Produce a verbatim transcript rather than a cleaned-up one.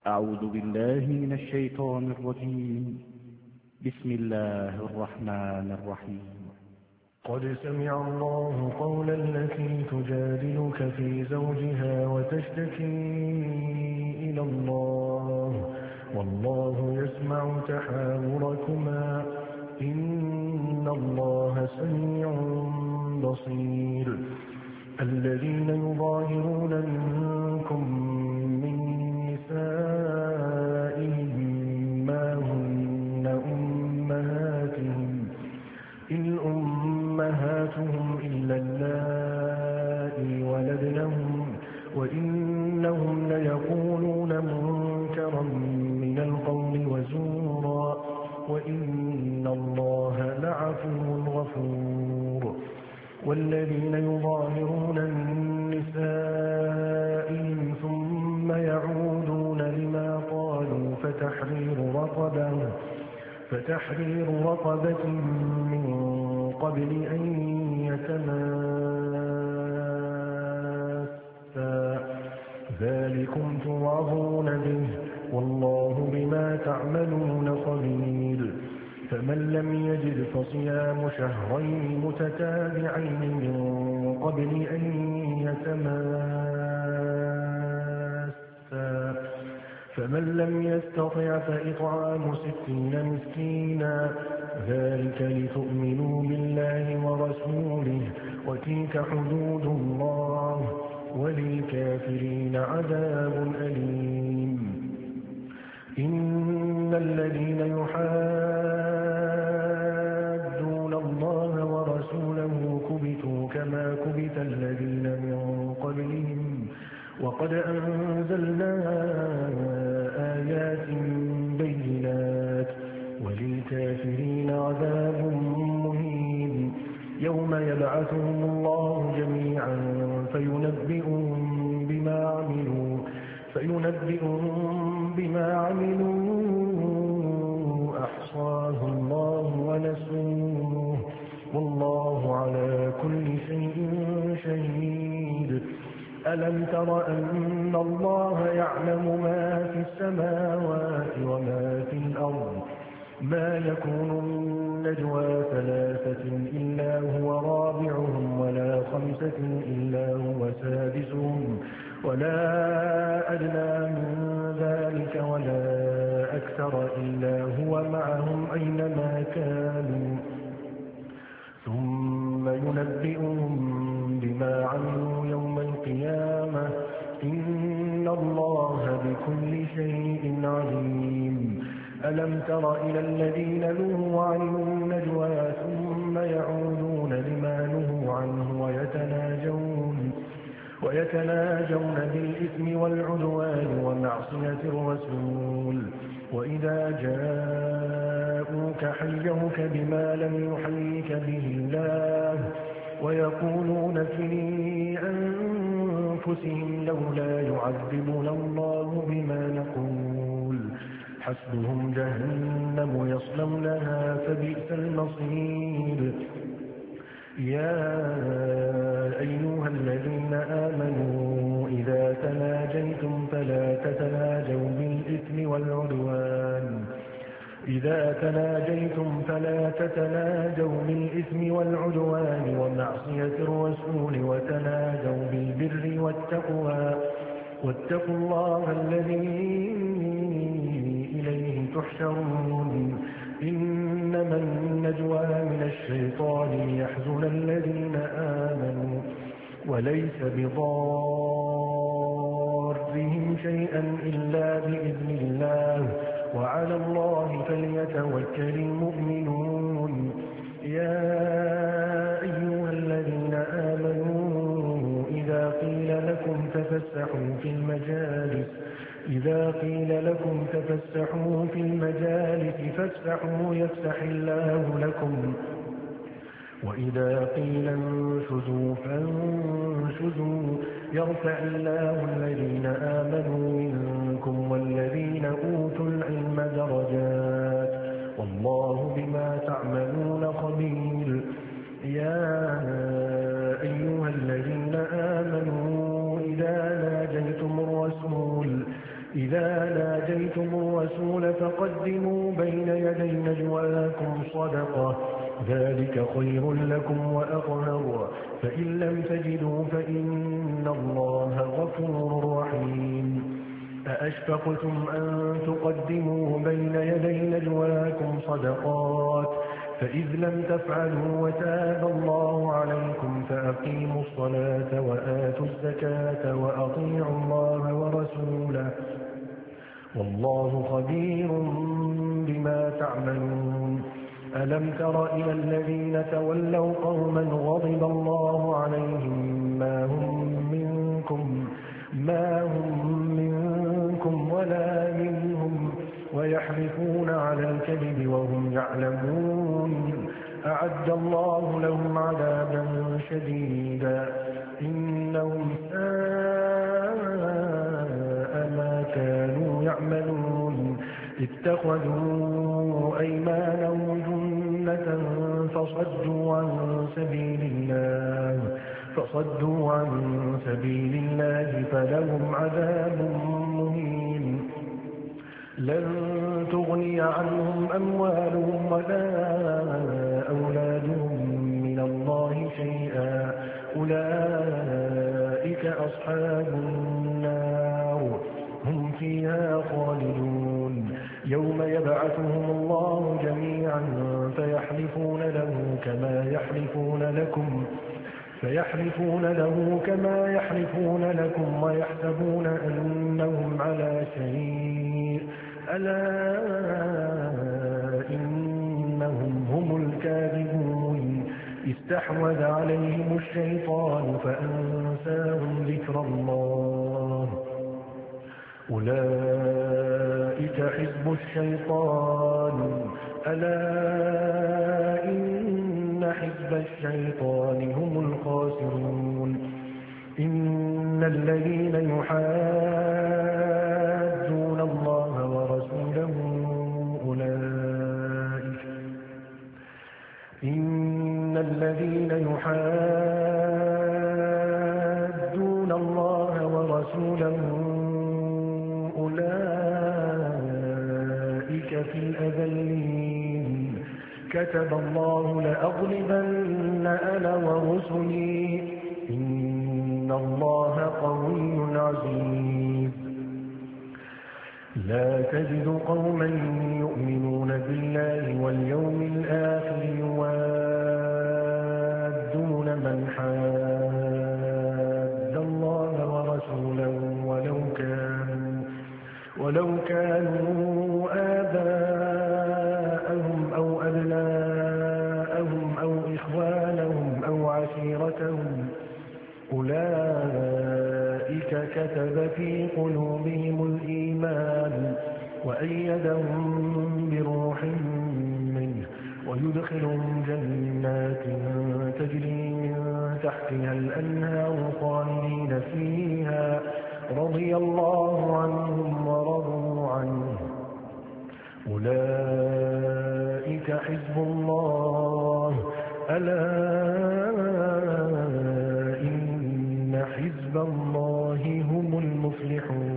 أعوذ بالله من الشيطان الرجيم. بسم الله الرحمن الرحيم. قد سمع الله قول التي تجادلك في زوجها وتشتكي إلى الله والله يسمع تحاوركما إن الله سميع بصير. الذين يظاهرون منكم من نسائهم ما هن أمهاتهم إن أمهاتهم إلا اللائي ولدنهم وإنهم ليقولون منكرا من القول وزورا وإن الله لعفو غفور. والذين يظاهرون من نسائهم ثم يعودون لما قالوا فتحرير رقبة فتحرير رقبة من قبل أن يتماسا ذلكم توعظون به والله بما تعملون خبير. فمن لم يجد فصيام شهرين متتابعين من قبل أن يتماسا فمن لم يستطع فإطعام ستين مسكينا ذلك لتؤمنوا بالله ورسوله وتلك حدود الله وللكافرين عذاب أليم. إن الذين يحادون الله ورسوله كبتوا كما كبت الذين من قبلهم وقد أنزلنا آيات بينات وللكافرين عذاب مهين. يوم يبعثهم الله جميعا فينبئهم بما عملوا فينبئهم بما عملوا أحصاه الله ونسوه والله على كل شيء شهيد. ألم تر أن الله يعلم ما في السماوات وما في الأرض ما يكون من نجوى ثلاثة إلا هو رابعهم ولا خمسة إلا هو سادسهم ولا أدنى من ذلك ولا أكثر إلا هو معهم أينما كانوا ثم ينبئهم بما عملوا يوم القيامة إن الله بكل شيء عليم. ألم تر إلى الذين نهوا عن النجوى ثم يعودون لما نهوا عنه ويتناجون ويتناجون بالإثم والعدوان ومعصية الرسول وإذا جاءوك حيوك بما لم يحيك به الله ويقولون في أنفسهم لولا يعذبنا الله بما نقول حسبهم جهنم يصلونها فبئس المصير. يا أيها الذين آمنوا إذا تناجيتم فلا تتناجوا بالإثم والعدوان إذا تناجيتم فلا تتناجوا بالإثم والعدوان ومعصية الرسول وتناجوا بالبر والتقوى واتقوا الله الذي إليه تحشرون. إنما النجوى من الشيطان ليحزن الذين آمنوا وليس بضارهم شيئا إلا بإذن الله وعلى الله فليتوكل المؤمنون. يا أيها الذين آمنوا إذا قيل لكم تفسحوا في المجالس إذا قيل لكم تفسحوا في المجالس فافسحوا يفسح الله لكم وإذا قيل انشزوا فانشزوا يرفع الله الذين آمنوا منكم والذين أوتوا العلم درجات والله بما تعملون خبير. يا أيها الذين آمنوا إذا ناجيتم الرسول إذا ناجيتم الرسول فقدموا بين يدي نجواكم صدقة ذلك خير لكم وأطهر فإن لم تجدوا فإن الله غفور رحيم أأشفقتم أن تقدموا بين يدي نجواكم صدقات فإذ لم تفعلوا وتاب الله عليكم فأقيموا الصلاة وآتوا الزكاة وأطيعوا الله ورسوله والله خبير بما تعملون ألم تر إلى الذين تولوا قوما غضب الله عليهم ما هم منكم ما هم منكم ولا منهم ويحلفون على الكذب وهم يعلمون أعد الله لهم عذابا شديدا إنهم ساء ما كانوا يعملون اتخذوا أيمانهم جنة فصدوا عن سبيل الله فصدوا عن سبيل الله فلهم عذاب مهين لن تغني عنهم أموالهم ولا أولادهم من الله شيئا أولئك أصحاب النار هم فيها خالدون يوم يبعثهم الله جميعا فيحلفون له كما يحلفون لكم فيحلفون له كما يحلفون لكم ويحسبون أنهم على شيء ألا إنهم هم الكاذبون استحوذ عليهم الشيطان فأنساهم ذكر الله أولئك حزب الشيطان ألا إن حزب الشيطان هم الخاسرون إن الذين يحادون الله ورسوله أولئك إن الذين يحادون الله ورسوله أولئك في الأذلين كتب الله لأغلبن أنا ورسلي إن الله قوي عزيز لا تجد قوما يؤمنون بالله واليوم الآخر يوادون من حاد الله ورسوله ولو كانوا ولو كانوا آباءهم أو أبناءهم أو إخوانهم أو عشيرتهم أولئك كتب في قلوبهم الإيمان وأيدهم بروح منه ويدخلهم جنات تجري من تحتها الأنهار خالدين فيها رضي الله عنهم ورضوا عنه أولئك حزب الله ألا إن حزب الله هم المفلحون